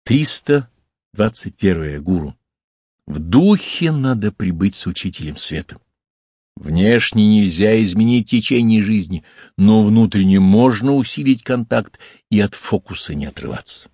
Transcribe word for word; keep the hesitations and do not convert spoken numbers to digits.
триста двадцать первое. Гуру. В духе надо прибыть с учителем света. Внешне нельзя изменить течение жизни, но внутренне можно усилить контакт и от фокуса не отрываться.